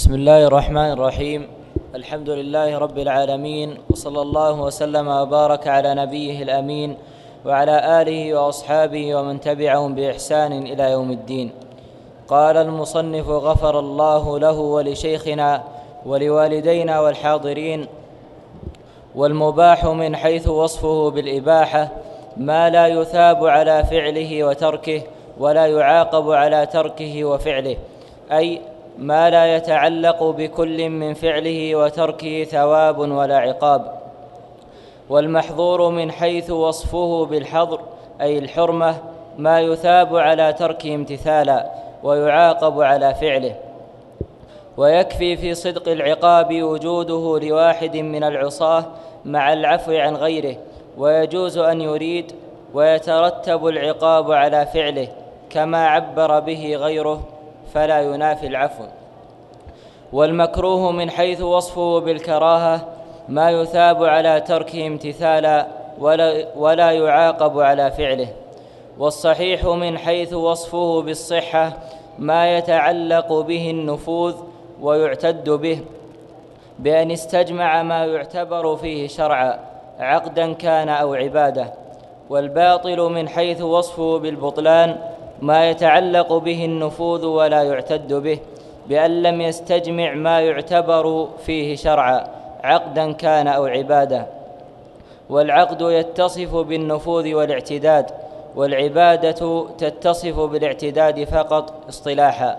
بسم الله الرحمن الرحيم. الحمد لله رب العالمين، وصلى الله وسلم وبارك على نبيه الأمين وعلى آله وأصحابه ومن تبعهم بإحسان إلى يوم الدين. قال المصنف غفر الله له ولشيخنا ولوالدينا والحاضرين: والمباح من حيث وصفه بالإباحة ما لا يثاب على فعله وتركه ولا يعاقب على تركه وفعله، أي ما لا يتعلق بكل من فعله وتركه ثواب ولا عقاب. والمحظور من حيث وصفه بالحظر أي الحرمة ما يثاب على تركه امتثالا ويعاقب على فعله. ويكفي في صدق العقاب وجوده لواحد من العصاة مع العفو عن غيره، ويجوز أن يريد ويترتب العقاب على فعله كما عبر به غيره فلا ينافي العفو. والمكروه من حيث وصفه بالكراهة ما يثاب على تركه امتثالا ولا يعاقب على فعله. والصحيح من حيث وصفه بالصحة ما يتعلق به النفوذ ويعتد به بأن استجمع ما يعتبر فيه شرعا عقدا كان أو عبادة. والباطل من حيث وصفه بالبطلان ما يتعلق به النفوذ ولا يعتد به بأن لم يستجمع ما يعتبر فيه شرعا عقدا كان أو عبادة. والعقد يتصف بالنفوذ والاعتداد، والعبادة تتصف بالاعتداد فقط اصطلاحا.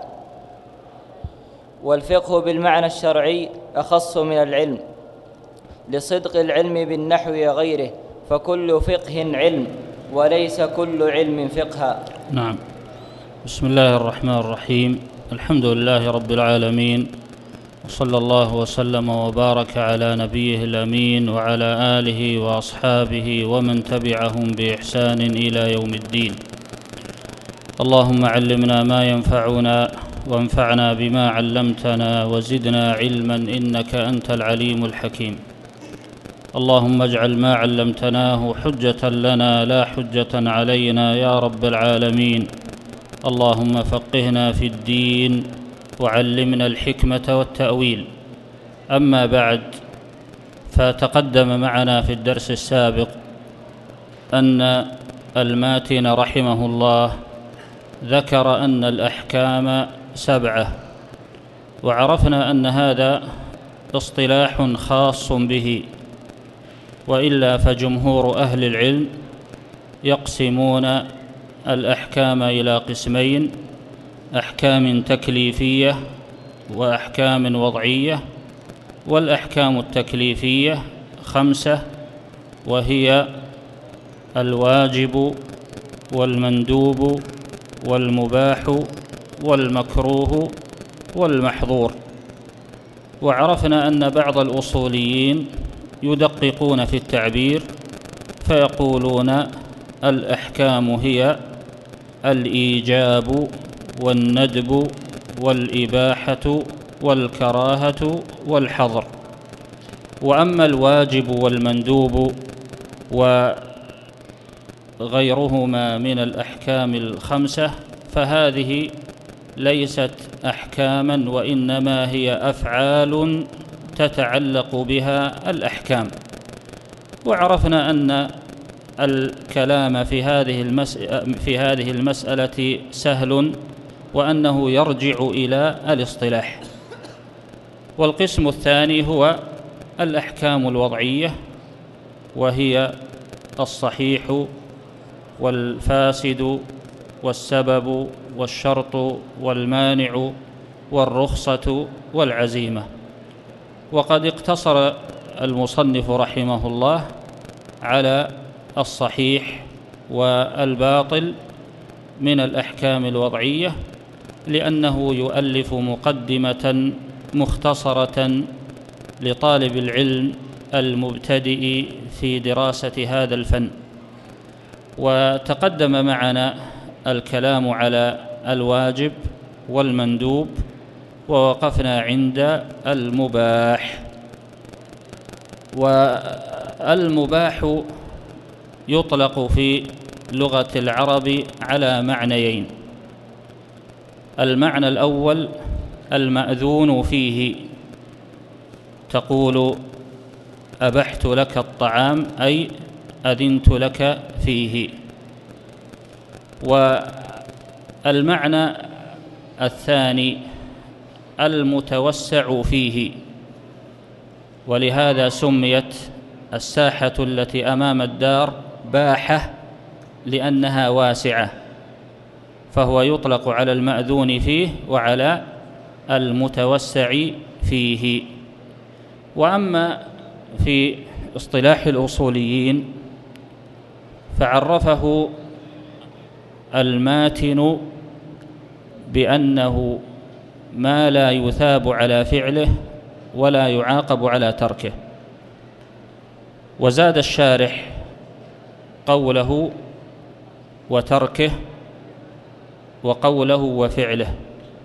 والفقه بالمعنى الشرعي أخص من العلم لصدق العلم بالنحو وغيره، فكل فقه علم وليس كل علم فقها. نعم. بسم الله الرحمن الرحيم. الحمد لله رب العالمين، وصلى الله وسلم وبارك على نبيه الأمين وعلى آله وأصحابه ومن تبعهم بإحسان إلى يوم الدين. اللهم علمنا ما ينفعنا وانفعنا بما علمتنا وزدنا علما إنك أنت العليم الحكيم. اللهم اجعل ما علمتناه حجة لنا لا حجة علينا يا رب العالمين. اللهم فقهنا في الدين وعلمنا الحكمة والتأويل. أما بعد، فتقدم معنا في الدرس السابق أن الماتن رحمه الله ذكر أن الأحكام 7، وعرفنا أن هذا اصطلاح خاص به، وإلا فجمهور أهل العلم يقسمون الأحكام إلى قسمين: أحكام تكليفية وأحكام وضعية. والأحكام التكليفية 5، وهي الواجب والمندوب والمباح والمكروه والمحظور. وعرفنا أن بعض الأصوليين يدققون في التعبير فيقولون الأحكام هي الإيجاب والندب والإباحة والكراهة والحظر. وأما الواجب والمندوب وغيرهما من الأحكام 5 فهذه ليست أحكاما، وإنما هي أفعال تتعلق بها الأحكام. وعرفنا أن الكلام في هذه المسألة سهل، وأنه يرجع إلى الاصطلاح. والقسم الثاني هو الأحكام الوضعية، وهي الصحيح والفاسد والسبب والشرط والمانع والرخصة والعزيمة. وقد اقتصر المصنف رحمه الله على الصحيح والباطل من الأحكام الوضعية، لأنه يؤلف مقدمة مختصرة لطالب العلم المبتدئ في دراسة هذا الفن. وتقدم معنا الكلام على الواجب والمندوب، ووقفنا عند المباح. والمباح يطلق في لغة العرب على معنيين: المعنى الأول المأذون فيه، تقول أبحت لك الطعام أي أذنت لك فيه. والمعنى الثاني المتوسع فيه، ولهذا سميت الساحة التي أمام الدار باحة لأنها واسعة، فهو يطلق على المأذون فيه وعلى المتوسع فيه. وأما في اصطلاح الأصوليين فعرفه الماتن بأنه ما لا يثاب على فعله ولا يعاقب على تركه. وزاد الشارح قوله وتركه وقوله وفعله،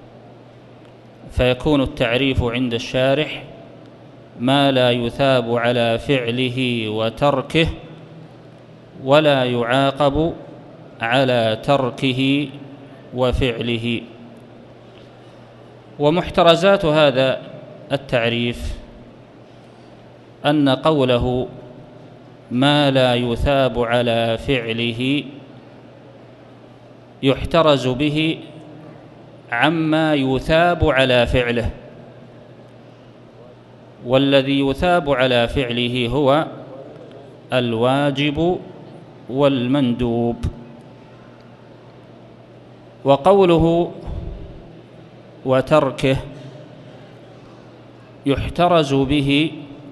فيكون التعريف عند الشارح ما لا يثاب على فعله وتركه ولا يعاقب على تركه وفعله. ومحترزات هذا التعريف أن قوله ما لا يثاب على فعله يحترز به عما يثاب على فعله، والذي يثاب على فعله هو الواجب والمندوب. وقوله وتركه يحترز به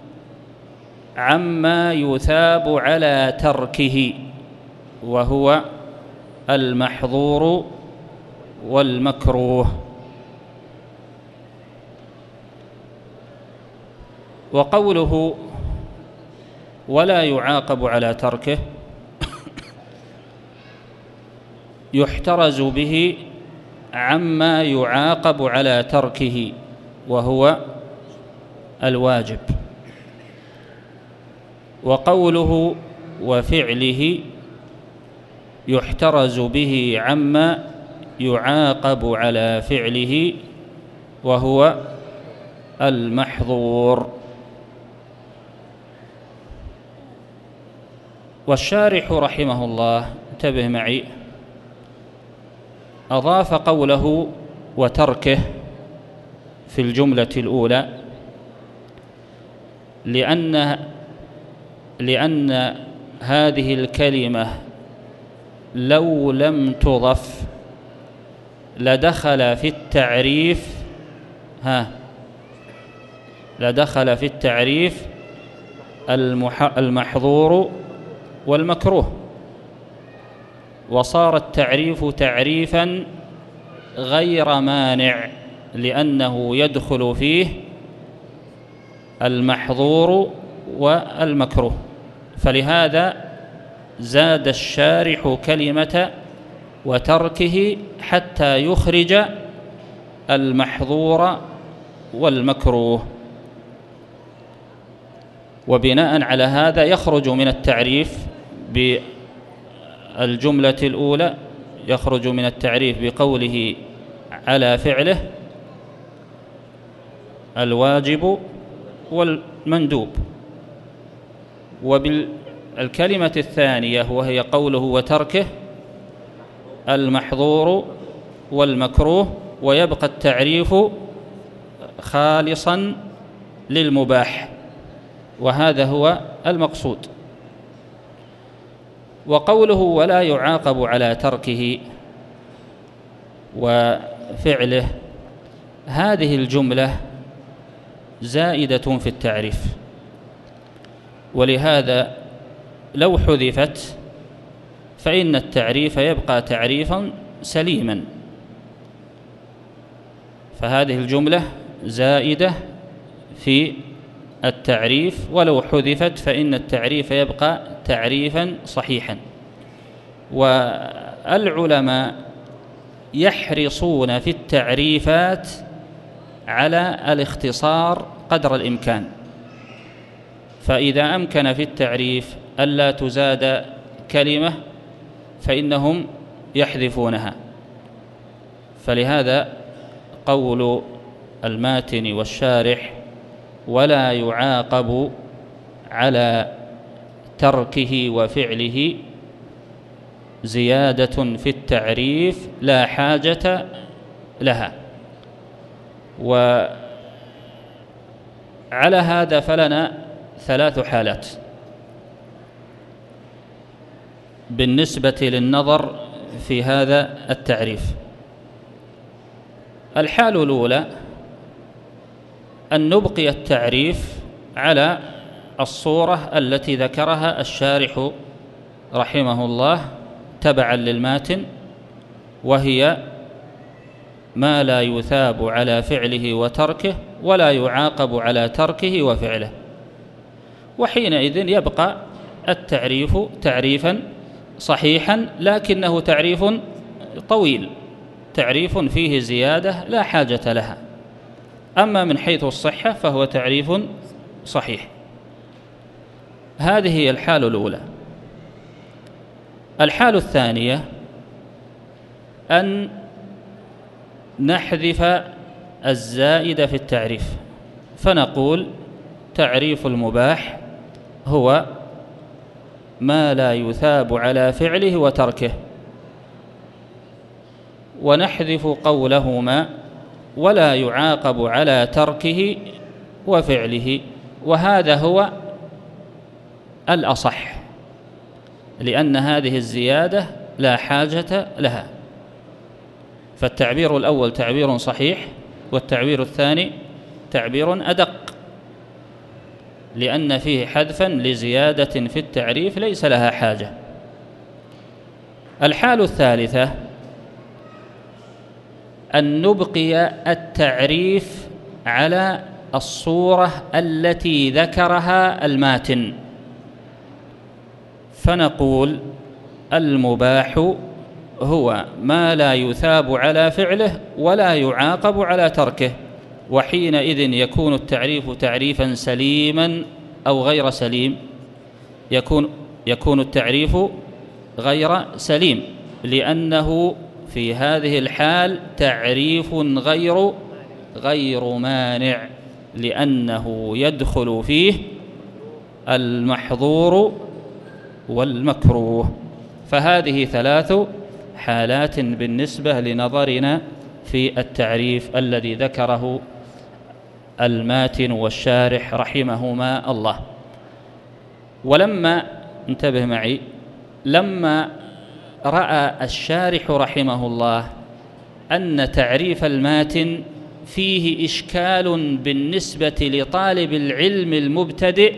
عما يثاب على تركه، وهو المحظور والمكروه. وقوله ولا يعاقب على تركه يحترز به عما يعاقب على تركه، وهو الواجب. وقوله وفعله يحترز به عما يعاقب على فعله، وهو المحظور. والشارح رحمه الله، انتبه معي، أضاف قوله وتركه في الجملة الأولى لأن هذه الكلمة لو لم تضف لدخل في التعريف المحظور والمكروه، وصار التعريف تعريفا غير مانع لأنه يدخل فيه المحظور والمكروه. فلهذا زاد الشارح كلمة وتركه حتى يخرج المحظور والمكروه. وبناء على هذا يخرج من التعريف بالجملة الأولى، يخرج من التعريف بقوله على فعله الواجب والمندوب، وبالكلمة الثانية وهي قوله وتركه المحظور والمكروه، ويبقى التعريف خالصا للمباح، وهذا هو المقصود. وقوله ولا يعاقب على تركه وفعله، هذه الجملة زائدة في التعريف، ولهذا لو حذفت فإن التعريف يبقى تعريفا سليما. فهذه الجملة زائدة في التعريف، ولو حذفت فإن التعريف يبقى تعريفا صحيحا. والعلماء يحرصون في التعريفات على الاختصار قدر الإمكان، فإذا أمكن في التعريف ألا تزاد كلمة فإنهم يحذفونها. فلهذا قول الماتن والشارح ولا يعاقب على تركه وفعله زيادة في التعريف لا حاجة لها. وعلى هذا فلنا 3 حالات بالنسبة للنظر في هذا التعريف. الحال الأولى أن نبقي التعريف على الصورة التي ذكرها الشارح رحمه الله تبعا للماتن، وهي ما لا يثاب على فعله وتركه ولا يعاقب على تركه وفعله. وحينئذ يبقى التعريف تعريفا صحيحا، لكنه تعريف طويل، تعريف فيه زيادة لا حاجة لها. أما من حيث الصحة فهو تعريف صحيح. هذه هي الحال الأولى. الحال الثانية أن نحذف الزائد في التعريف، فنقول تعريف المباح هو ما لا يثاب على فعله وتركه، ونحذف قولهما ولا يعاقب على تركه وفعله، وهذا هو الأصح، لأن هذه الزيادة لا حاجة لها. فالتعبير الأول تعبير صحيح، والتعبير الثاني تعبير أدق، لأن فيه حذفا لزيادة في التعريف ليس لها حاجة. الحال الثالثة أن نبقي التعريف على الصورة التي ذكرها الماتن، فنقول المباح هو ما لا يثاب على فعله ولا يعاقب على تركه. وحينئذ يكون التعريف تعريفا سليما أو غير سليم؟ يكون التعريف غير سليم، لأنه في هذه الحال تعريف غير مانع، لأنه يدخل فيه المحظور والمكروه. فهذه 3 حالات بالنسبة لنظرنا في التعريف الذي ذكره الماتن والشارح رحمهما الله. ولما انتبه معي، لما رأى الشارح رحمه الله أن تعريف الماتن فيه إشكال بالنسبة لطالب العلم المبتدئ،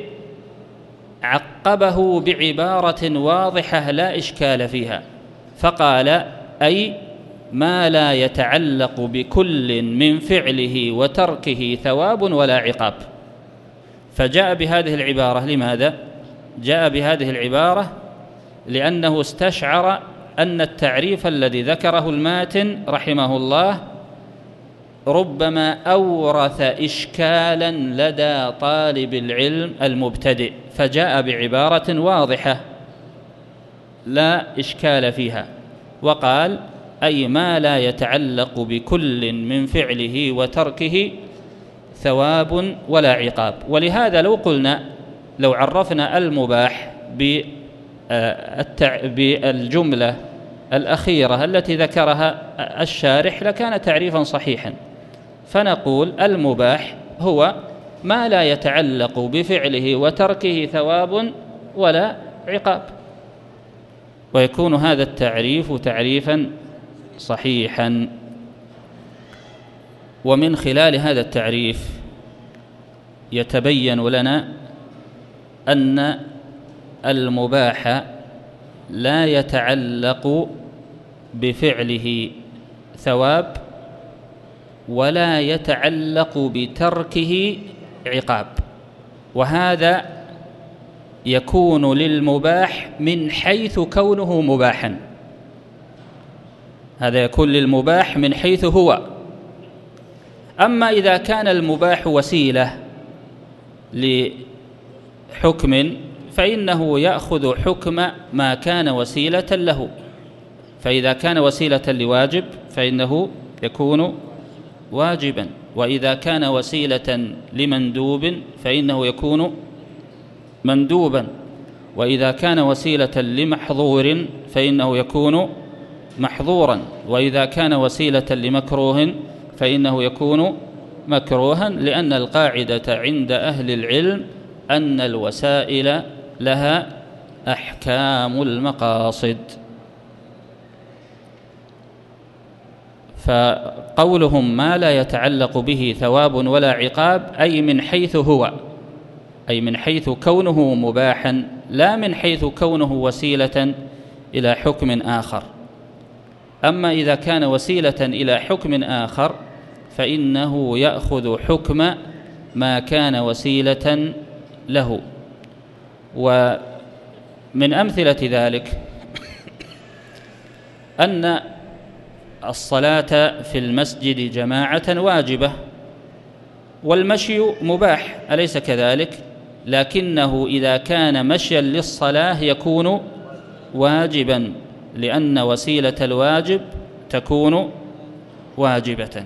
عقبه بعبارة واضحة لا إشكال فيها، فقال: أي ما لا يتعلق بكل من فعله وتركه ثواب ولا عقاب. فجاء بهذه العبارة. لماذا جاء بهذه العبارة؟ لأنه استشعر أن التعريف الذي ذكره الماتن رحمه الله ربما أورث إشكالا لدى طالب العلم المبتدئ، فجاء بعبارة واضحة لا إشكال فيها، وقال: أي ما لا يتعلق بكل من فعله وتركه ثواب ولا عقاب. ولهذا لو عرفنا المباح بالجملة الأخيرة التي ذكرها الشارح لكان تعريفا صحيحا. فنقول المباح هو ما لا يتعلق بفعله وتركه ثواب ولا عقاب، ويكون هذا التعريف تعريفا صحيحا. ومن خلال هذا التعريف يتبين لنا أن المباح لا يتعلق بفعله ثواب ولا يتعلق بتركه عقاب، وهذا يكون للمباح من حيث كونه مباحا. هذا يكون للمباح من حيث هو. أما إذا كان المباح وسيلة لحكم فإنه يأخذ حكم ما كان وسيلة له، فإذا كان وسيلة لواجب فإنه يكون واجبا، وإذا كان وسيلة لمندوب فإنه يكون مندوبا، وإذا كان وسيلة لمحظور فإنه يكون محظورا، وإذا كان وسيلة لمكروه فإنه يكون مكروها، لأن القاعدة عند أهل العلم أن الوسائل لها أحكام المقاصد. فقولهم ما لا يتعلق به ثواب ولا عقاب أي من حيث هو، أي من حيث كونه مباحا، لا من حيث كونه وسيلة إلى حكم آخر. أما إذا كان وسيلة إلى حكم آخر فإنه يأخذ حكم ما كان وسيلة له. ومن أمثلة ذلك أن الصلاة في المسجد جماعة واجبة، والمشي مباح، أليس كذلك؟ لكنه إذا كان مشيا للصلاة يكون واجبا، لأن وسيلة الواجب تكون واجبة،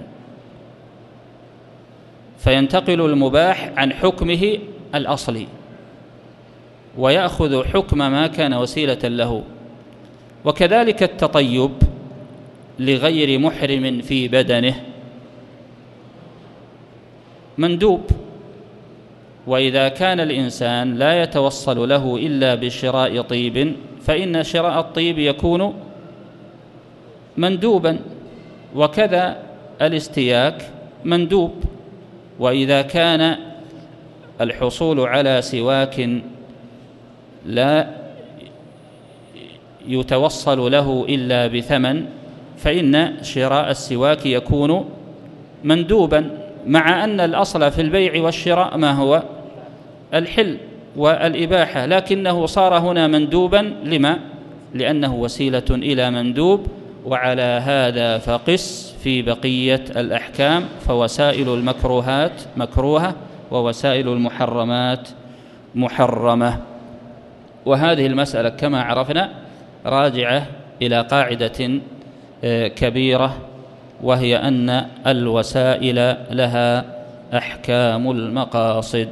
فينتقل المباح عن حكمه الأصلي ويأخذ حكم ما كان وسيلة له. وكذلك التطيب لغير محرم في بدنه مندوب، وإذا كان الإنسان لا يتوصل له إلا بشراء طيب فإن شراء الطيب يكون مندوبا، وكذا الاستياك مندوب. وإذا كان الحصول على سواك لا يتوصل له إلا بثمن فإن شراء السواك يكون مندوبا، مع أن الأصل في البيع والشراء ما هو؟ الحل والإباحة، لكنه صار هنا مندوبا. لما؟ لأنه وسيلة إلى مندوب. وعلى هذا فقس في بقية الأحكام، فوسائل المكروهات مكروهة ووسائل المحرمات محرمة. وهذه المسألة كما عرفنا راجعة إلى قاعدة كبيرة، وهي أن الوسائل لها أحكام المقاصد.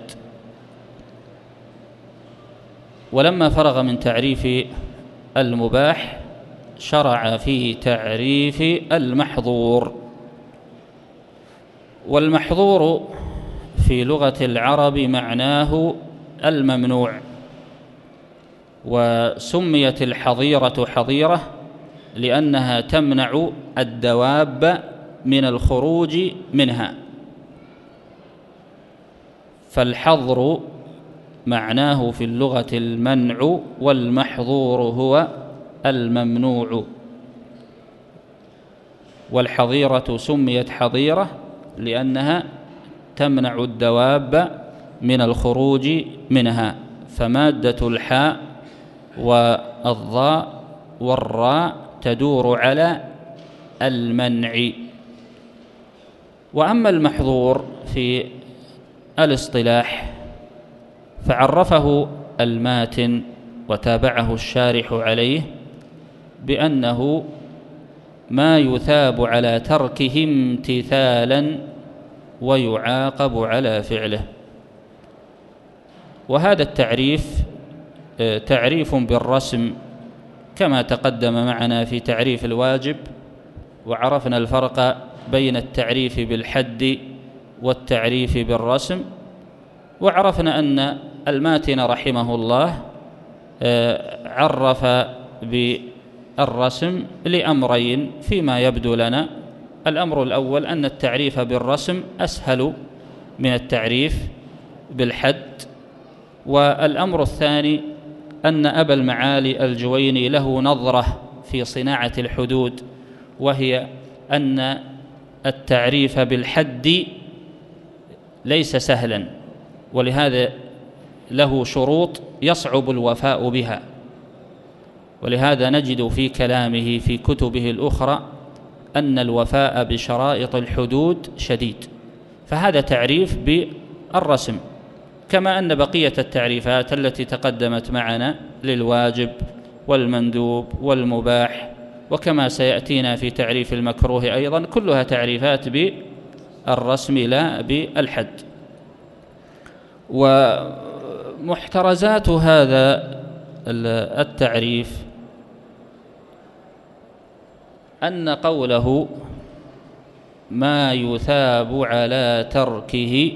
ولما فرغ من تعريف المباح شرع في تعريف المحظور. والمحظور في لغة العرب معناه الممنوع، وسميت الحظيرة حظيرة لأنها تمنع الدواب من الخروج منها. فالحظر معناه في اللغة المنع، والمحظور هو الممنوع. والحظيرة سميت حظيرة لأنها تمنع الدواب من الخروج منها، فمادة الحاء والضاء والراء تدور على المنع. وأما المحظور في الاصطلاح فعرفه الماتن وتابعه الشارح عليه بأنه ما يثاب على تركه امتثالا ويعاقب على فعله. وهذا التعريف تعريف بالرسم كما تقدم معنا في تعريف الواجب، وعرفنا الفرق بين التعريف بالحد والتعريف بالرسم، وعرفنا أن الماتن رحمه الله عرف بالرسم لأمرين فيما يبدو لنا. الأمر الأول أن التعريف بالرسم أسهل من التعريف بالحد، والأمر الثاني أن أبا المعالي الجويني له نظرة في صناعة الحدود، وهي أن التعريف بالحد ليس سهلا، ولهذا له شروط يصعب الوفاء بها، ولهذا نجد في كلامه في كتبه الأخرى أن الوفاء بشرائط الحدود شديد. فهذا تعريف بالرسم، كما أن بقية التعريفات التي تقدمت معنا للواجب والمندوب والمباح، وكما سيأتينا في تعريف المكروه أيضا، كلها تعريفات الرسم لا بالحد. ومحترزات هذا التعريف أن قوله ما يثاب على تركه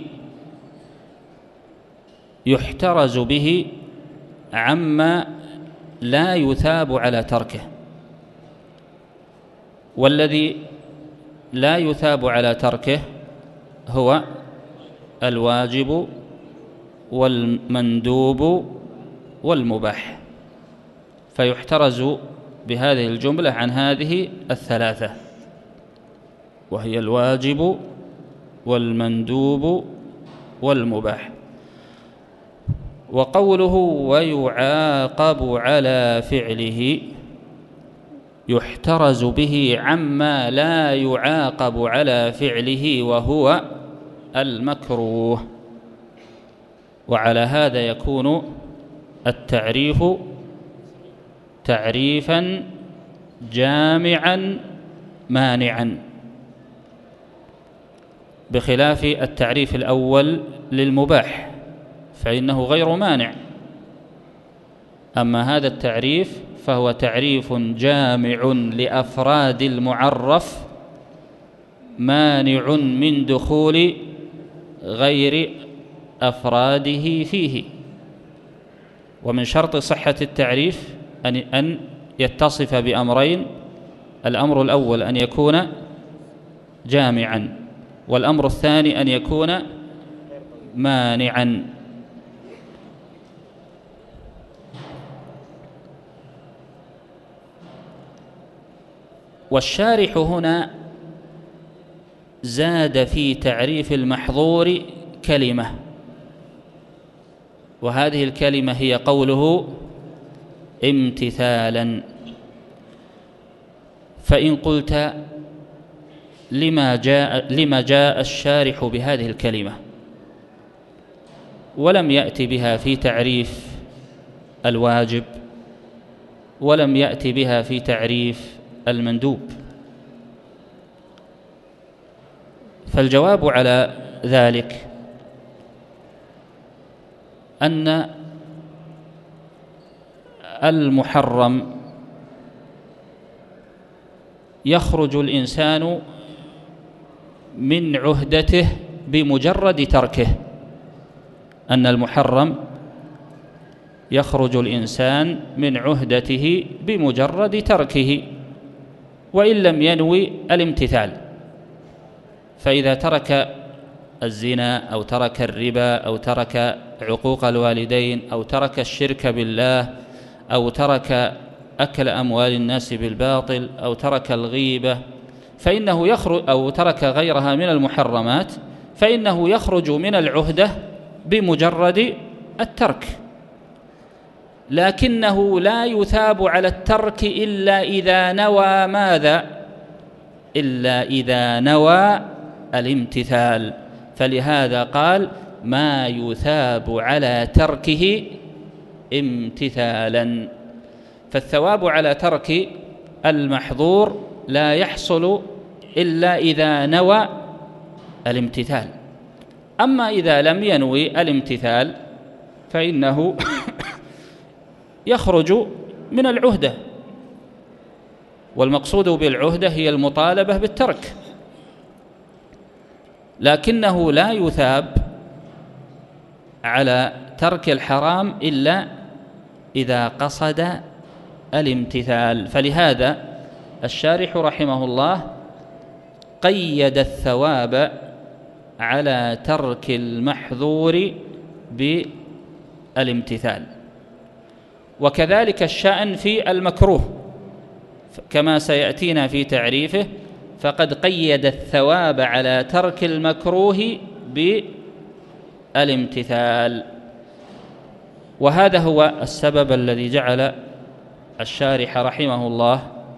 يحترز به عما لا يثاب على تركه، والذي لا يثاب على تركه هو الواجب والمندوب والمباح، فيحترز بهذه الجملة عن هذه الثلاثة، وهي الواجب والمندوب والمباح. وقوله ويعاقب على فعله يحترز به عما لا يعاقب على فعله وهو المكروه. وعلى هذا يكون التعريف تعريفا جامعا مانعا، بخلاف التعريف الأول للمباح فإنه غير مانع. أما هذا التعريف فهو تعريف جامع لأفراد المعرف مانع من دخول غير أفراده فيه. ومن شرط صحة التعريف أن يتصف بأمرين: الأمر الأول أن يكون جامعا، والأمر الثاني أن يكون مانعا. والشارح هنا زاد في تعريف المحظور كلمة، وهذه الكلمة هي قوله امتثالا. فإن قلت لما جاء الشارح بهذه الكلمة ولم يأتي بها في تعريف الواجب ولم يأتي بها في تعريف المندوب؟ فالجواب على ذلك أن المحرم يخرج الإنسان من عهدته بمجرد تركه، أن المحرم يخرج الإنسان من عهدته بمجرد تركه وإن لم ينوي الامتثال. فإذا ترك الزنا أو ترك الربا أو ترك عقوق الوالدين أو ترك الشرك بالله أو ترك أكل أموال الناس بالباطل أو ترك الغيبة فإنه يخرج، أو ترك غيرها من المحرمات، فإنه يخرج من العهدة بمجرد الترك، لكنه لا يثاب على الترك إلا إذا نوى ماذا؟ إلا إذا نوى الامتثال. فلهذا قال ما يثاب على تركه امتثالا. فالثواب على ترك المحظور لا يحصل إلا إذا نوى الامتثال. أما إذا لم ينوي الامتثال فإنه يخرج من العهدة، والمقصود بالعهدة هي المطالبة بالترك، لكنه لا يثاب على ترك الحرام إلا إذا قصد الامتثال. فلهذا الشارح رحمه الله قيد الثواب على ترك المحظور بالامتثال. وكذلك الشأن في المكروه كما سيأتينا في تعريفه، فقد قيد الثواب على ترك المكروه بالامتثال. وهذا هو السبب الذي جعل الشارح رحمه الله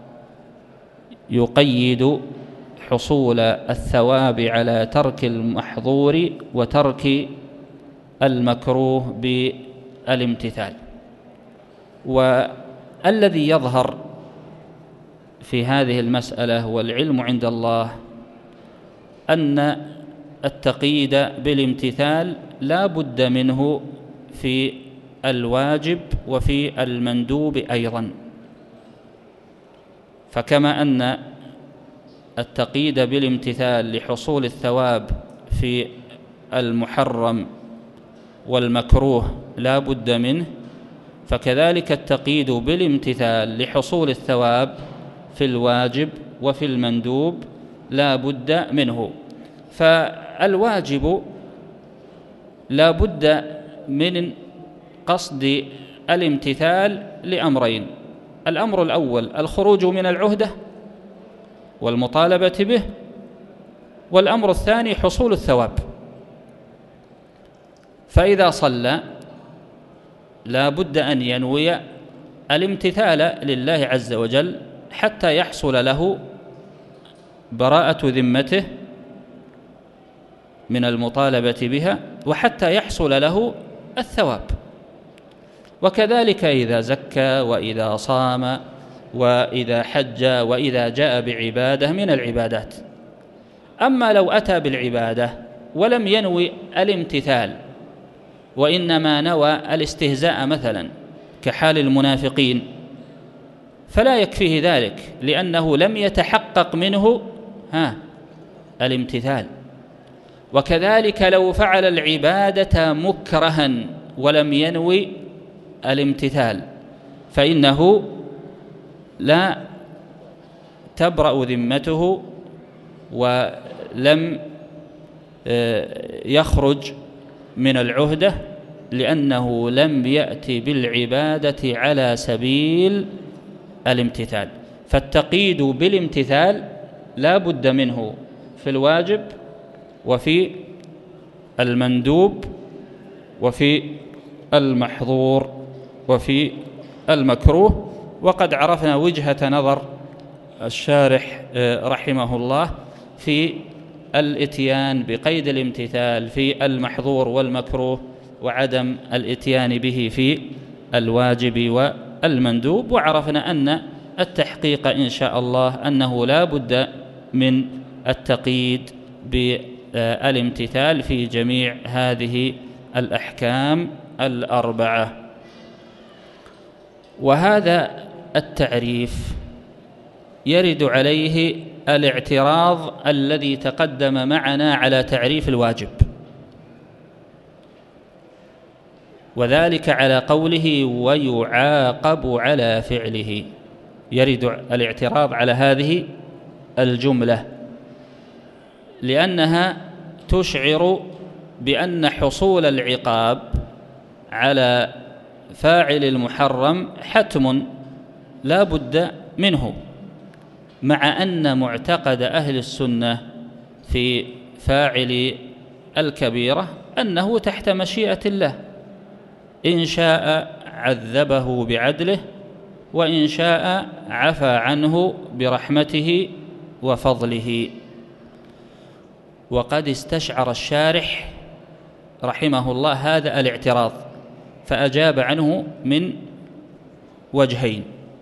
يقيد حصول الثواب على ترك المحظور وترك المكروه بالامتثال. والذي يظهر في هذه المسألة والعلم عند الله أن التقييد بالامتثال لا بد منه في الواجب وفي المندوب أيضا. فكما أن التقييد بالامتثال لحصول الثواب في المحرم والمكروه لا بد منه، فكذلك التقييد بالامتثال لحصول الثواب في الواجب وفي المندوب لا بد منه. فالواجب لا بد من قصد الامتثال لأمرين: الأمر الأول الخروج من العهدة والمطالبة به، والأمر الثاني حصول الثواب. فإذا صلى لا بد أن ينوي الامتثال لله عز وجل حتى يحصل له براءة ذمته من المطالبة بها، وحتى يحصل له الثواب. وكذلك إذا زكى وإذا صام وإذا حج وإذا جاء بعبادة من العبادات. أما لو أتى بالعبادة ولم ينوي الامتثال وإنما نوى الاستهزاء مثلا كحال المنافقين فلا يكفيه ذلك، لأنه لم يتحقق منه الامتثال. وكذلك لو فعل العبادة مكرها ولم ينوي الامتثال فإنه لا تبرأ ذمته ولم يخرج من العهدة، لأنه لم يأتي بالعبادة على سبيل الامتثال. فالتقييد بالامتثال لا بد منه في الواجب وفي المندوب وفي المحظور وفي المكروه. وقد عرفنا وجهة نظر الشارح رحمه الله في الإتيان بقيد الامتثال في المحظور والمكروه وعدم الإتيان به في الواجب والمندوب. وعرفنا أن التحقيق إن شاء الله أنه لا بد من التقييد بالامتثال في جميع هذه الأحكام الأربعة. وهذا التعريف يرد عليه الاعتراض الذي تقدم معنا على تعريف الواجب، وذلك على قوله ويعاقب على فعله. يرد الاعتراض على هذه الجملة لأنها تشعر بأن حصول العقاب على فاعل المحرم حتم لا بد منه، مع أن معتقد أهل السنة في فاعل الكبيرة أنه تحت مشيئة الله، إن شاء عذبه بعدله وإن شاء عفى عنه برحمته وفضله. وقد استشعر الشارح رحمه الله هذا الاعتراض فأجاب عنه من وجهين.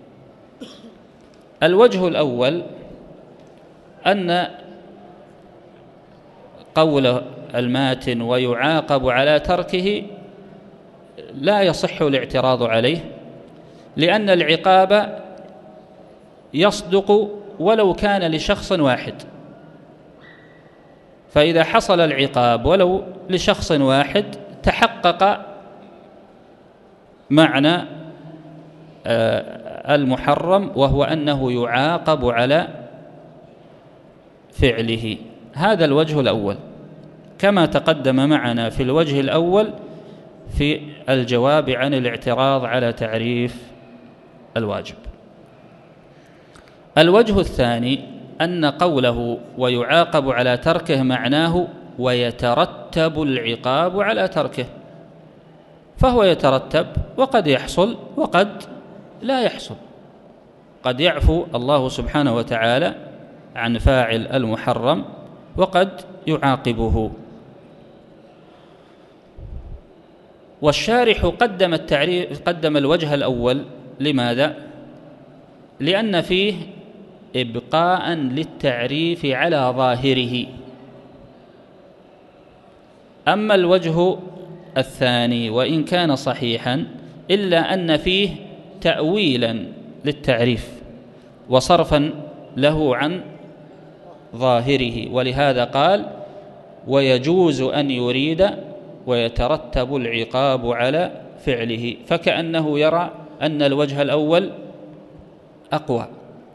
الوجه الأول أن قول الماتن ويعاقب على تركه لا يصح الاعتراض عليه، لأن العقاب يصدق ولو كان لشخص واحد. فإذا حصل العقاب ولو لشخص واحد تحقق معنى المحرم، وهو أنه يعاقب على فعله. هذا الوجه الأول، كما تقدم معنا في الوجه الأول في الجواب عن الاعتراض على تعريف الواجب. الوجه الثاني أن قوله ويعاقب على تركه معناه ويترتب العقاب على تركه، فهو يترتب وقد يحصل وقد لا يحصل. قد يعفو الله سبحانه وتعالى عن فاعل المحرم وقد يعاقبه. والشارح قدم الوجه الأول لماذا؟ لأن فيه إبقاء للتعريف على ظاهره، أما الوجه الثاني وإن كان صحيحا إلا أن فيه تأويلا للتعريف وصرفا له عن ظاهره، ولهذا قال ويجوز أن يريد ويترتب العقاب على فعله، فكأنه يرى أن الوجه الأول أقوى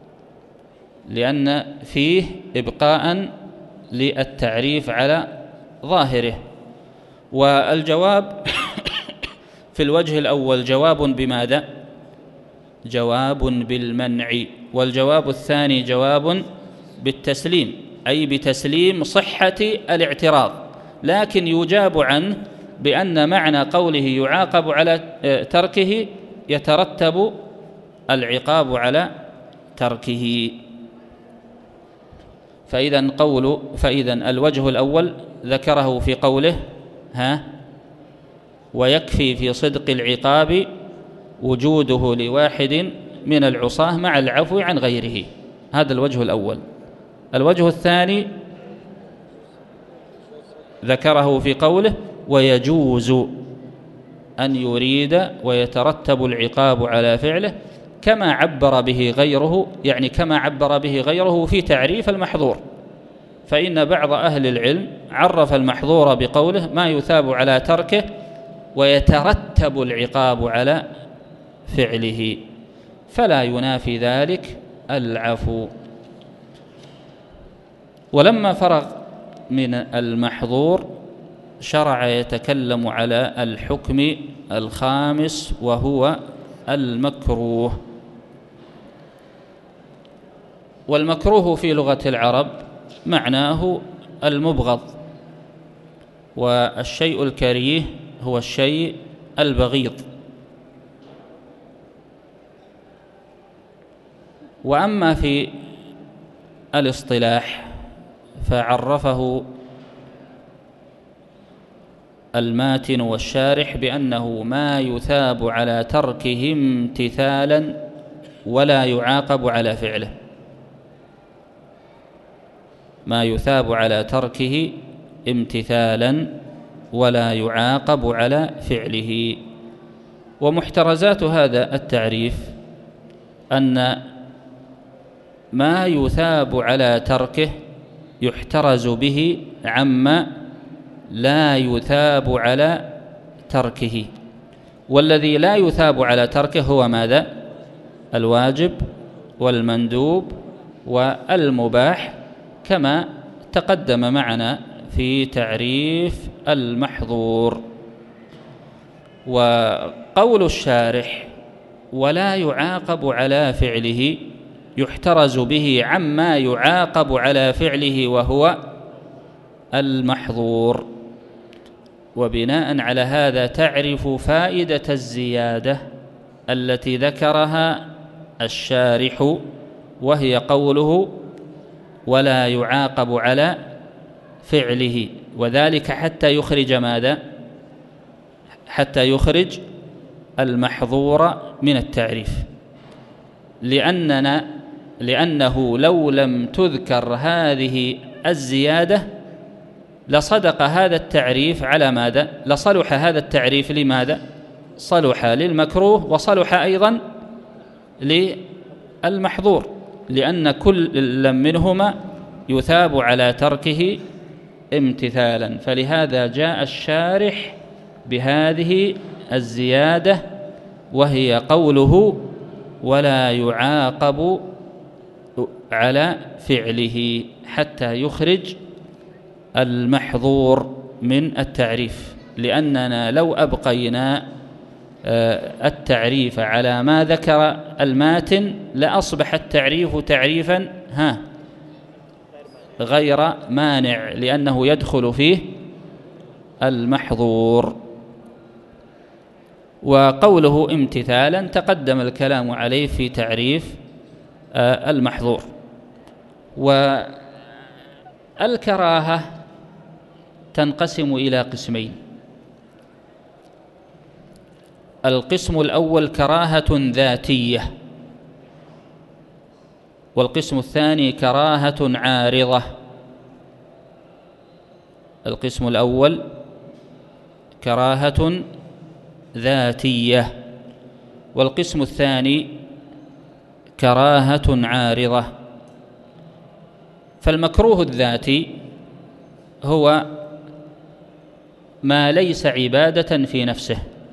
لأن فيه إبقاء للتعريف على ظاهره. والجواب في الوجه الأول جواب بماذا؟ جواب بالمنع، والجواب الثاني جواب بالتسليم، أي بتسليم صحة الاعتراض، لكن يجاب عنه بأن معنى قوله يعاقب على تركه يترتب العقاب على تركه. فإذا الوجه الأول ذكره في قوله ويكفي في صدق العقاب وجوده لواحد من العصاة مع العفو عن غيره، هذا الوجه الأول. الوجه الثاني ذكره في قوله ويجوز أن يريد ويترتب العقاب على فعله كما عبر به غيره، يعني كما عبر به غيره في تعريف المحظور، فإن بعض أهل العلم عرف المحظور بقوله ما يثاب على تركه ويترتب العقاب على فعله، فلا ينافي ذلك العفو. ولما فرغ من المحظور شرع يتكلم على الحكم الخامس وهو المكروه. والمكروه في لغة العرب معناه المبغض، والشيء الكريه هو الشيء البغيض. وأما في الاصطلاح فعرفه الماتن والشارح بأنه ما يثاب على تركه امتثالا ولا يعاقب على فعله، ما يثاب على تركه امتثالا ولا يعاقب على فعله. ومحترزات هذا التعريف أن ما يثاب على تركه يحترز به عما لا يثاب على تركه، والذي لا يثاب على تركه هو ماذا؟ الواجب والمندوب والمباح، كما تقدم معنا في تعريف المحظور. وقول الشارح ولا يعاقب على فعله يحترز به عما يعاقب على فعله وهو المحظور. وبناء على هذا تعرف فائدة الزيادة التي ذكرها الشارح، وهي قوله ولا يعاقب على فعله، وذلك حتى يخرج ماذا؟ حتى يخرج المحظور من التعريف، لأنه لو لم تذكر هذه الزيادة لصدق هذا التعريف على ماذا؟ لصلح هذا التعريف لماذا؟ صلح للمكروه وصلح أيضا للمحظور، لأن كل منهما يثاب على تركه امتثالا. فلهذا جاء الشارح بهذه الزيادة، وهي قوله ولا يعاقب على فعله حتى يخرج المحظور من التعريف. لأننا لو أبقينا التعريف على ما ذكر الماتن لأصبح التعريف تعريفا غير مانع، لأنه يدخل فيه المحظور. وقوله امتثالا تقدم الكلام عليه في تعريف المحظور. والكراهة تنقسم إلى قسمين: القسم الأول كراهة ذاتية، والقسم الثاني كراهة عارضة. القسم الأول كراهة ذاتية. والقسم الثاني كراهة عارضة. فالمكروه الذاتي هو ما ليس عبادة في نفسه،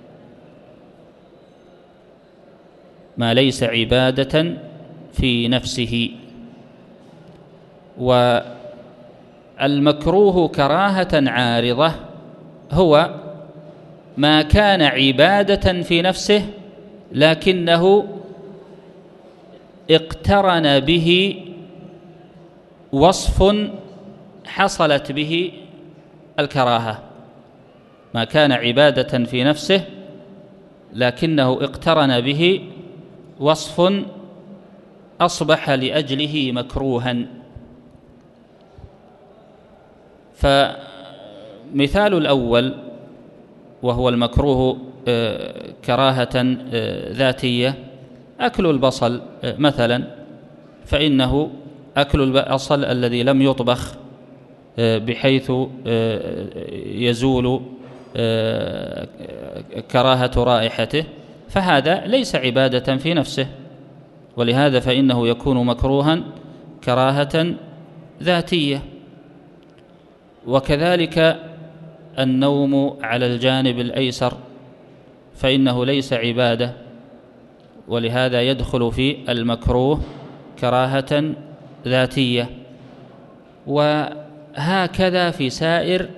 ما ليس عبادة في نفسه. والمكروه كراهة عارضة هو ما كان عبادة في نفسه لكنه اقترن به وصف حصلت به الكراهة. ما كان عبادة في نفسه لكنه اقترن به وصف أصبح لأجله مكروها. فمثال الأول وهو المكروه كراهة ذاتية أكل البصل مثلا، فإنه أكل البصل الذي لم يطبخ بحيث يزول كراهة رائحته، فهذا ليس عبادة في نفسه، ولهذا فإنه يكون مكروها كراهة ذاتية. وكذلك النوم على الجانب الأيسر فإنه ليس عبادة، ولهذا يدخل في المكروه كراهة ذاتية. وهكذا في سائر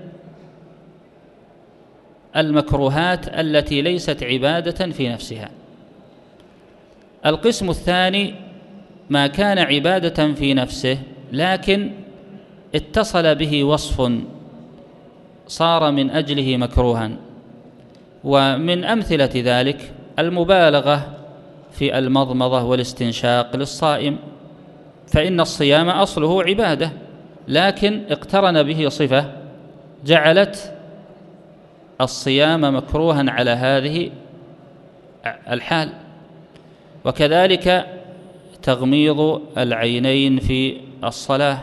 المكروهات التي ليست عبادة في نفسها. القسم الثاني ما كان عبادة في نفسه لكن اتصل به وصف صار من أجله مكروها. ومن أمثلة ذلك المبالغة في المضمضة والاستنشاق للصائم، فإن الصيام أصله عبادة لكن اقترن به صفة جعلت الصيام مكروها على هذه الحال. وكذلك تغميض العينين في الصلاة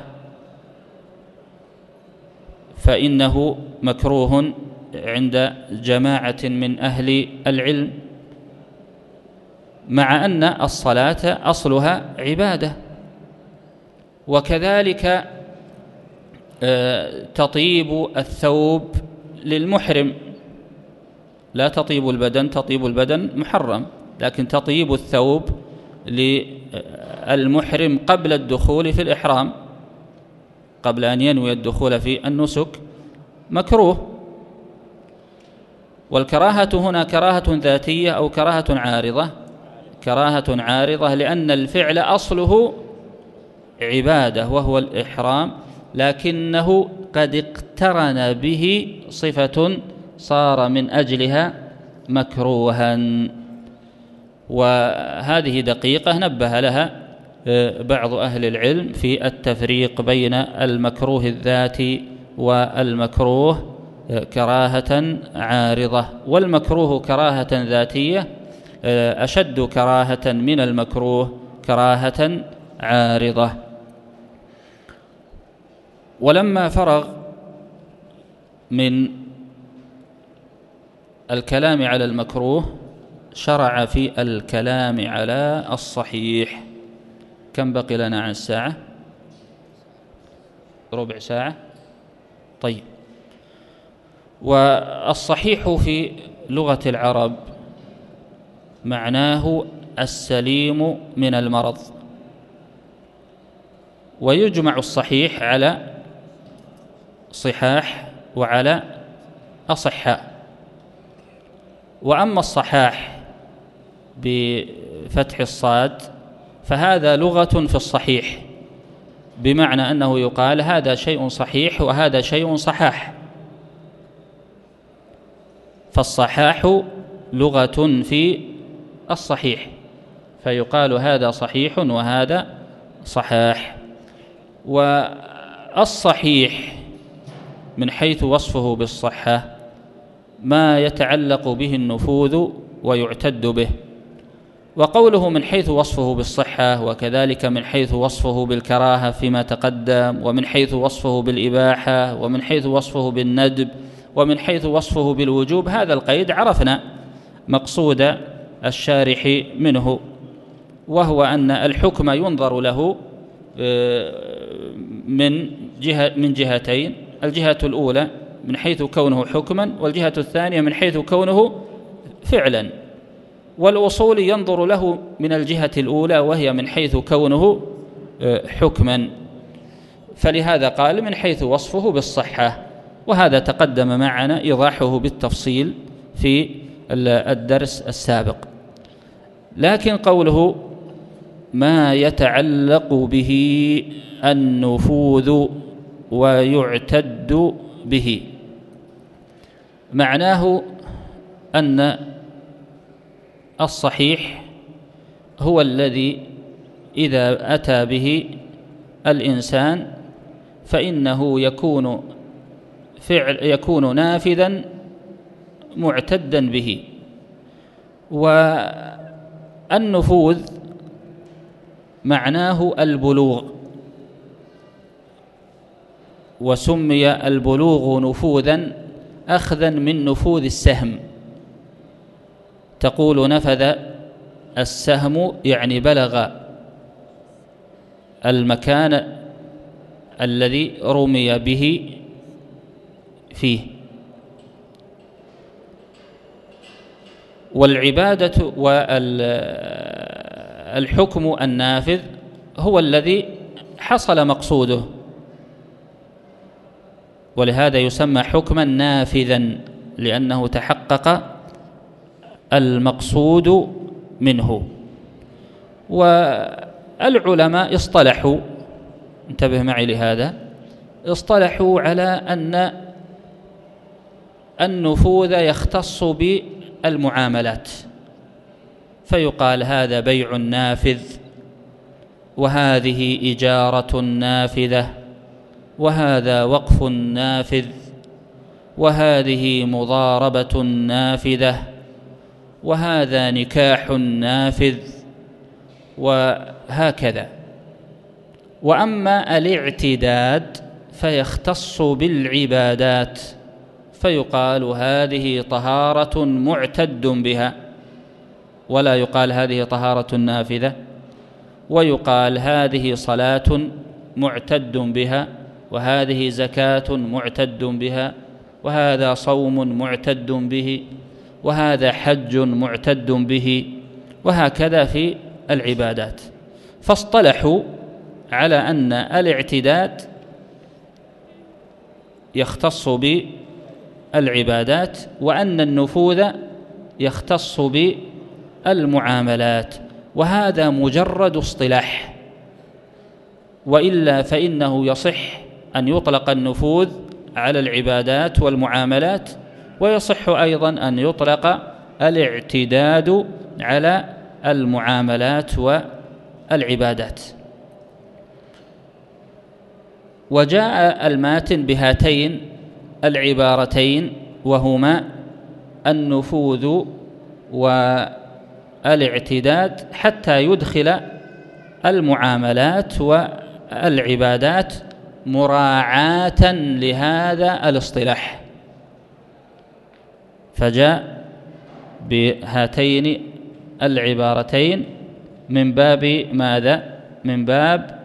فإنه مكروه عند جماعة من أهل العلم، مع أن الصلاة أصلها عبادة. وكذلك تطيب الثوب للمحرم، لا تطيب البدن، تطيب البدن محرم، لكن تطيب الثوب للمحرم قبل الدخول في الإحرام، قبل أن ينوي الدخول في النسك مكروه. والكراهة هنا كراهة ذاتية أو كراهة عارضة. كراهة عارضة لأن الفعل أصله عبادة وهو الإحرام، لكنه قد اقترن به صفة صار من أجلها مكروها. وهذه دقيقة نبه لها بعض أهل العلم في التفريق بين المكروه الذاتي والمكروه كراهة عارضة. والمكروه كراهة ذاتية أشد كراهة من المكروه كراهة عارضة. ولما فرغ من الكلام على المكروه شرع في الكلام على الصحيح. كم بقي لنا عن الساعة؟ ربع ساعة. طيب. والصحيح في لغة العرب معناه السليم من المرض، ويجمع الصحيح على صحاح وعلى أصحاء. وأما الصحاح بفتح الصاد فهذا لغة في الصحيح، بمعنى أنه يقال هذا شيء صحيح وهذا شيء صحاح. فالصحاح لغة في الصحيح، فيقال هذا صحيح وهذا صحاح. والصحيح من حيث وصفه بالصحة ما يتعلق به النفوذ ويعتد به. وقوله من حيث وصفه بالصحة وكذلك من حيث وصفه بالكراهة فيما تقدم، ومن حيث وصفه بالإباحة، ومن حيث وصفه بالندب، ومن حيث وصفه بالوجوب، هذا القيد عرفنا مقصود الشارح منه، وهو أن الحكم ينظر له من جهتين: الجهة الأولى من حيث كونه حكما، والجهة الثانية من حيث كونه فعلا. والأصول ينظر له من الجهة الأولى وهي من حيث كونه حكما، فلهذا قال من حيث وصفه بالصحة، وهذا تقدم معنا إيضاحه بالتفصيل في الدرس السابق. لكن قوله ما يتعلق به النفوذ ويعتد به، معناه أن الصحيح هو الذي إذا أتى به الإنسان فإنه يكون نافذا معتدا به. والنفوذ معناه البلوغ، وسمي البلوغ نفوذا أخذا من نفوذ السهم. تقول نفذ السهم يعني بلغ المكان الذي رمي به فيه. والعبادة والحكم النافذ هو الذي حصل مقصوده، ولهذا يسمى حكما نافذا لأنه تحقق المقصود منه. والعلماء اصطلحوا، انتبه معي لهذا، اصطلحوا على أن النفوذ يختص بالمعاملات، فيقال هذا بيع نافذ، وهذه إجارة نافذة، وهذا وقف نافذ، وهذه مضاربة نافذة، وهذا نكاح نافذ، وهكذا. وأما الاعتداد فيختص بالعبادات، فيقال هذه طهارة معتد بها، ولا يقال هذه طهارة نافذة، ويقال هذه صلاة معتد بها، وهذه زكاة معتد بها، وهذا صوم معتد به، وهذا حج معتد به، وهكذا في العبادات. فاصطلحوا على أن الاعتداد يختص بالعبادات، وأن النفوذ يختص بالمعاملات، وهذا مجرد اصطلاح، وإلا فإنه يصح أن يطلق النفوذ على العبادات والمعاملات، ويصح أيضا أن يطلق الاعتداد على المعاملات والعبادات. وجاء الماتن بهاتين العبارتين، وهما النفوذ والاعتداد، حتى يدخل المعاملات والعبادات مراعاة لهذا الاصطلاح. فجاء بهاتين العبارتين من باب ماذا؟ من باب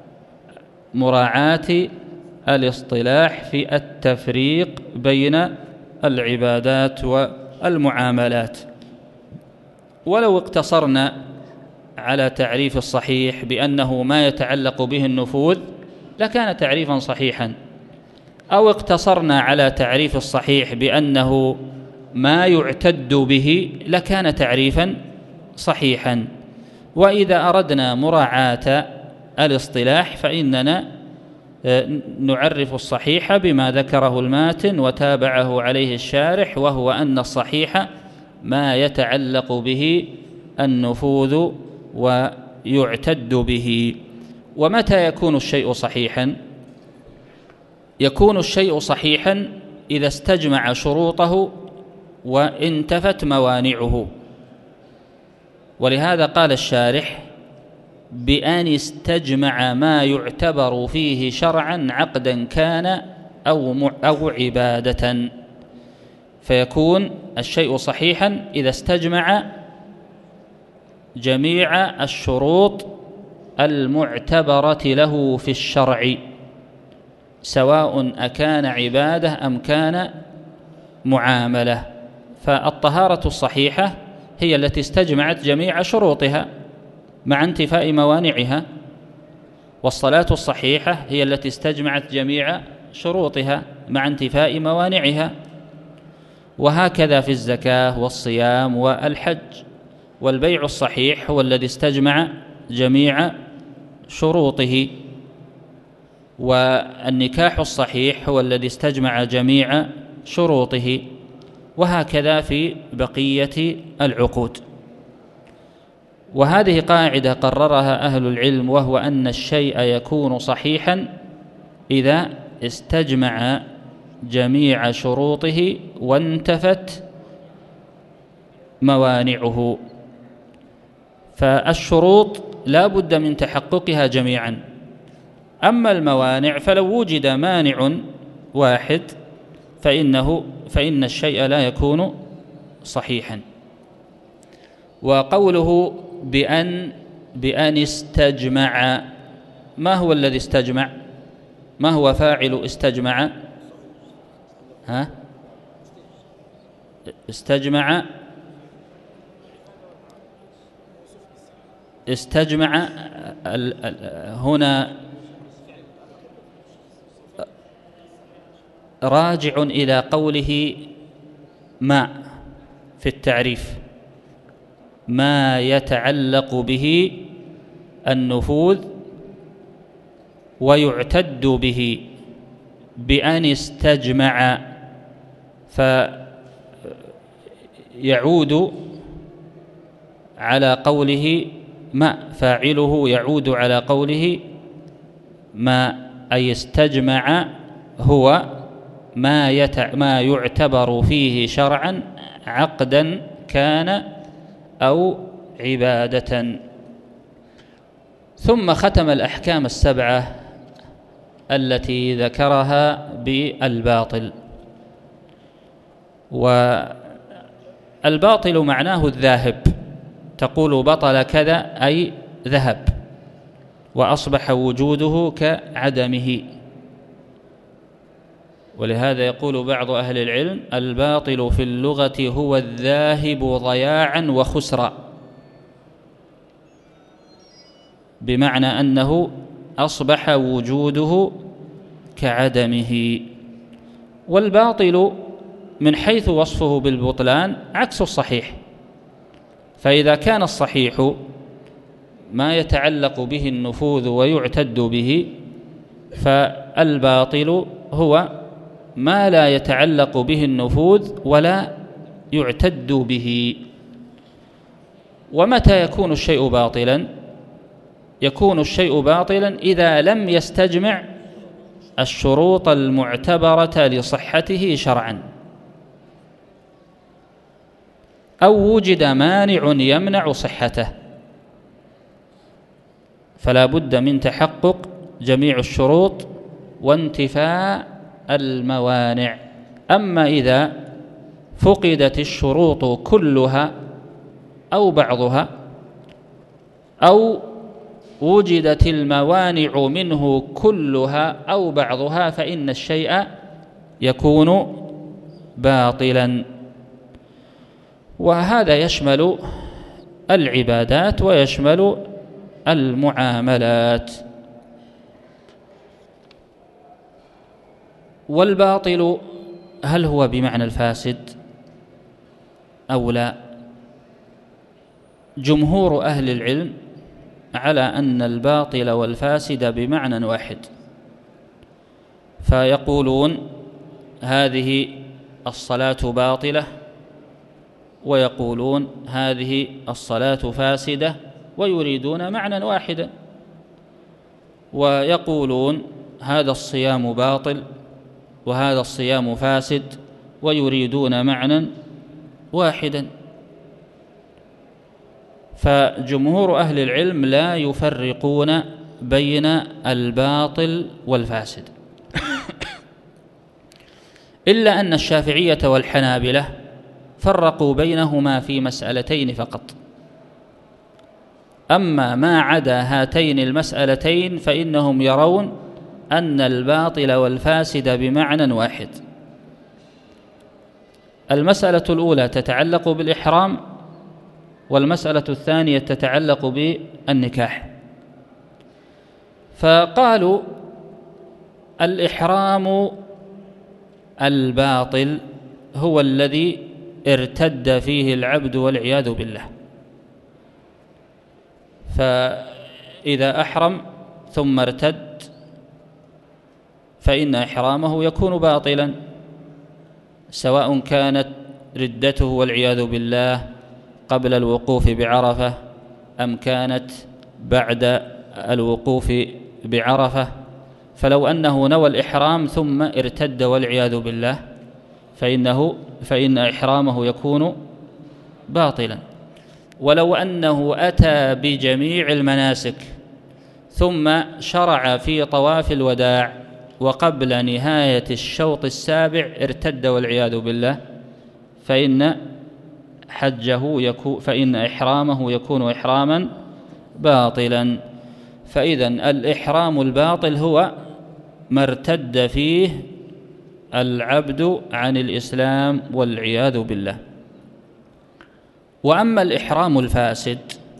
مراعاة الاصطلاح في التفريق بين العبادات والمعاملات. ولو اقتصرنا على تعريف الصحيح بأنه ما يتعلق به النفوذ لكان تعريفا صحيحا، أو اقتصرنا على تعريف الصحيح بأنه ما يعتد به لكان تعريفا صحيحا. وإذا أردنا مراعاة الاصطلاح فإننا نعرف الصحيح بما ذكره الماتن وتابعه عليه الشارح، وهو أن الصحيح ما يتعلق به النفوذ ويعتد به. ومتى يكون الشيء صحيحا؟ يكون الشيء صحيحا إذا استجمع شروطه وانتفت موانعه. ولهذا قال الشارح بأن استجمع ما يعتبر فيه شرعا عقدا كان أو عبادة. فيكون الشيء صحيحا إذا استجمع جميع الشروط المعتبرة له في الشرع، سواء أكان عبادة أم كان معاملة. فالطهارة الصحيحة هي التي استجمعت جميع شروطها مع انتفاء موانعها، والصلاة الصحيحة هي التي استجمعت جميع شروطها مع انتفاء موانعها، وهكذا في الزكاة والصيام والحج. والبيع الصحيح هو الذي استجمع جميع شروطه، والنكاح الصحيح هو الذي استجمع جميع شروطه، وهكذا في بقية العقود. وهذه قاعدة قررها أهل العلم، وهو أن الشيء يكون صحيحا إذا استجمع جميع شروطه وانتفت موانعه. فالشروط لا بد من تحققها جميعا، أما الموانع فلو وجد مانع واحد فإن الشيء لا يكون صحيحا. وقوله بأن استجمع، ما هو الذي استجمع؟ ما هو فاعل استجمع؟ استجمع هنا راجع إلى قوله ما في التعريف، ما يتعلق به النفوذ ويعتد به. بأن استجمع فيعود على قوله ما، فاعله يعود على قوله ما، أي استجمع هو ما يعتبر فيه شرعا عقدا كان أو عبادة. ثم ختم الأحكام السبعة التي ذكرها بالباطل. والباطل معناه الذاهب، تقول بطل كذا أي ذهب وأصبح وجوده كعدمه. ولهذا يقول بعض أهل العلم: الباطل في اللغة هو الذاهب ضياعا وخسرا، بمعنى أنه أصبح وجوده كعدمه. والباطل من حيث وصفه بالبطلان عكس الصحيح، فإذا كان الصحيح ما يتعلق به النفوذ ويعتد به، فالباطل هو ما لا يتعلق به النفوذ ولا يعتد به. ومتى يكون الشيء باطلا؟ يكون الشيء باطلا إذا لم يستجمع الشروط المعتبرة لصحته شرعا، أو وجد مانع يمنع صحته، فلا بد من تحقق جميع الشروط وانتفاء الموانع. أما إذا فقدت الشروط كلها أو بعضها، أو وجدت الموانع منه كلها أو بعضها، فإن الشيء يكون باطلا. وهذا يشمل العبادات ويشمل المعاملات. والباطل هل هو بمعنى الفاسد أو لا؟ جمهور أهل العلم على أن الباطل والفاسد بمعنى واحد، فيقولون هذه الصلاة باطلة، ويقولون هذه الصلاة فاسدة، ويريدون معنى واحدا. ويقولون هذا الصيام باطل وهذا الصيام فاسد، ويريدون معنى واحدا. فجمهور أهل العلم لا يفرقون بين الباطل والفاسد. إلا أن الشافعية والحنابلة فرقوا بينهما في مسألتين فقط. أما ما عدا هاتين المسألتين فإنهم يرون أن الباطل والفاسد بمعنى واحد. المسألة الأولى تتعلق بالإحرام، والمسألة الثانية تتعلق بالنكاح. فقالوا الإحرام الباطل هو الذي ارتد فيه العبد والعياذ بالله، فإذا أحرم ثم ارتد فإن إحرامه يكون باطلا، سواء كانت ردته والعياذ بالله قبل الوقوف بعرفة أم كانت بعد الوقوف بعرفة. فلو أنه نوى الإحرام ثم ارتد والعياذ بالله فإن إحرامه يكون باطلا. ولو أنه أتى بجميع المناسك ثم شرع في طواف الوداع وقبل نهاية الشوط السابع ارتد والعياذ بالله فإن إحرامه يكون إحراما باطلا. فإذا الإحرام الباطل هو ما ارتد فيه العبد عن الإسلام والعياذ بالله. وأما الإحرام الفاسد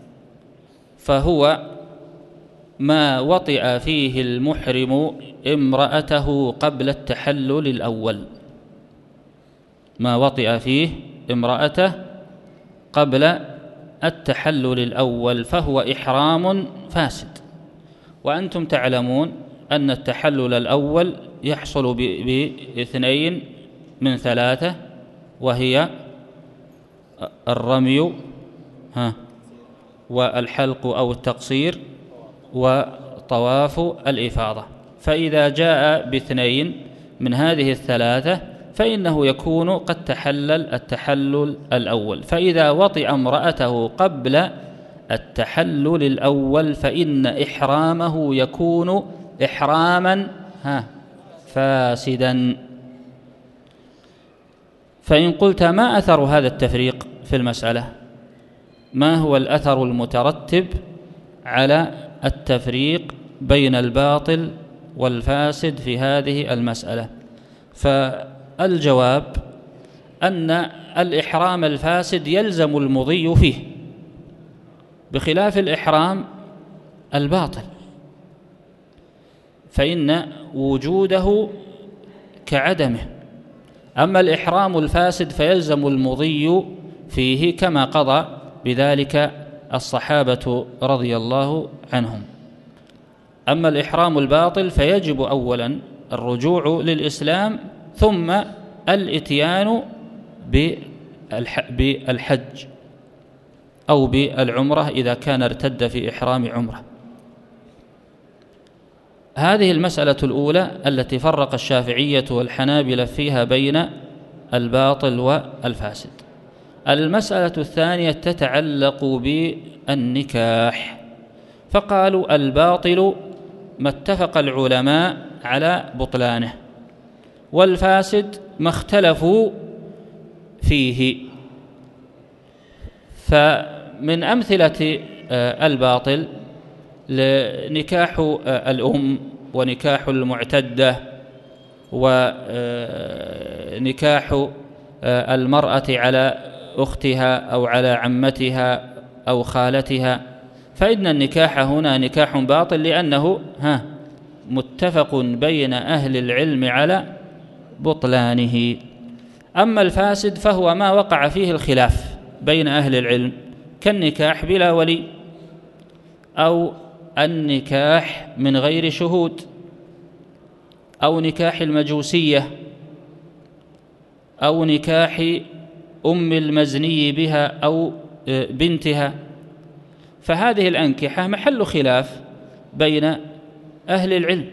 فهو ما وطئ فيه المحرم امرأته قبل التحلل الأول، ما وطئ فيه امرأته قبل التحلل الأول فهو إحرام فاسد. وأنتم تعلمون أن التحلل الأول يحصل باثنين من ثلاثة، وهي الرمي والحلق أو التقصير وطواف الإفاضة. فإذا جاء باثنين من هذه الثلاثة فإنه يكون قد تحلل التحلل الأول. فإذا وطئ امرأته قبل التحلل الأول فإن إحرامه يكون إحراما فاسدا. فإن قلت ما أثر هذا التفريق في المسألة؟ ما هو الأثر المترتب على التفريق بين الباطل والفاسد في هذه المسألة؟ فالجواب أن الإحرام الفاسد يلزم المضي فيه، بخلاف الإحرام الباطل فإن وجوده كعدمه. أما الإحرام الفاسد فيلزم المضي فيه كما قضى بذلك الصحابة رضي الله عنهم. أما الإحرام الباطل فيجب أولا الرجوع للإسلام ثم الإتيان بالحج أو بالعمرة إذا كان ارتد في إحرام عمرة. هذه المسألة الأولى التي فرق الشافعية والحنابلة فيها بين الباطل والفاسد. المسألة الثانية تتعلق بالنكاح، فقالوا الباطل ما اتفق العلماء على بطلانه، والفاسد ما اختلفوا فيه. فمن أمثلة الباطل نكاح الأم ونكاح المعتدة ونكاح المرأة على أختها أو على عمتها أو خالتها، فإن النكاح هنا نكاح باطل لأنه متفق بين أهل العلم على بطلانه. أما الفاسد فهو ما وقع فيه الخلاف بين أهل العلم كالنكاح بلا ولي، أو النكاح من غير شهود، أو نكاح المجوسية، أو نكاح أم المزني بها أو بنتها. فهذه الأنكحة محل خلاف بين أهل العلم،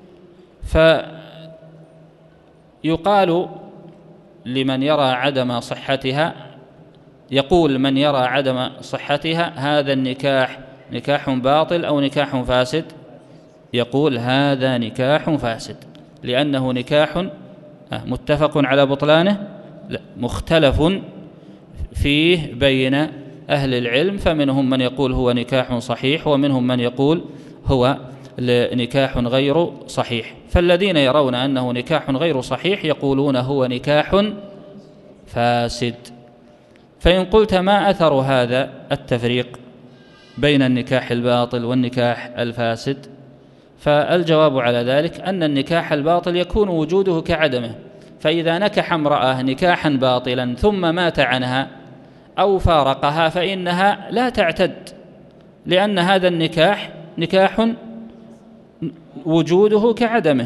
فيقال لمن يرى عدم صحتها، يقول من يرى عدم صحتها هذا النكاح نكاح باطل أو نكاح فاسد؟ يقول هذا نكاح فاسد، لأنه نكاح متفق على بطلانه؟ لا، مختلف فيه بين أهل العلم، فمنهم من يقول هو نكاح صحيح ومنهم من يقول هو نكاح غير صحيح. فالذين يرون أنه نكاح غير صحيح يقولون هو نكاح فاسد. فإن قلت ما أثر هذا التفريق بين النكاح الباطل والنكاح الفاسد، فالجواب على ذلك أن النكاح الباطل يكون وجوده كعدمه، فإذا نكح امرأة نكاحا باطلا ثم مات عنها أو فارقها فإنها لا تعتد، لأن هذا النكاح نكاح وجوده كعدمه.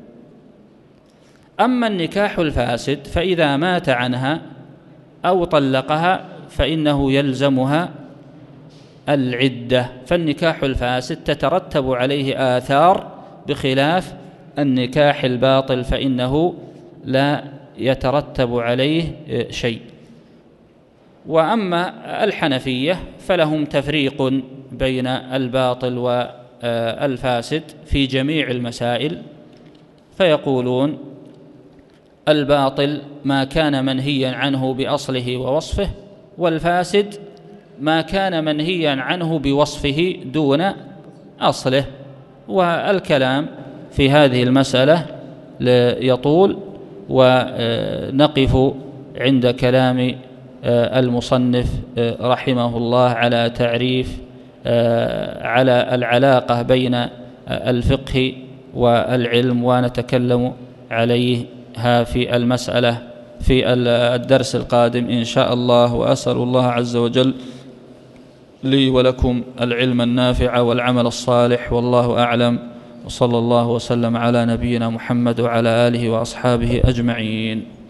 أما النكاح الفاسد فإذا مات عنها أو طلقها فإنه يلزمها العدة، فالنكاح الفاسد تترتب عليه آثار بخلاف النكاح الباطل فإنه لا يترتب عليه شيء. وأما الحنفية فلهم تفريق بين الباطل والفاسد في جميع المسائل، فيقولون الباطل ما كان منهيا عنه بأصله ووصفه، والفاسد ما كان منهيا عنه بوصفه دون أصله. والكلام في هذه المسألة يطول، ونقف عند كلام المصنف رحمه الله على تعريف على العلاقة بين الفقه والعلم، ونتكلم عليها في المسألة في الدرس القادم إن شاء الله. وأسأل الله عز وجل لي ولكم العلم النافع والعمل الصالح، والله أعلم، وصلى الله وسلم على نبينا محمد وعلى آله وأصحابه أجمعين.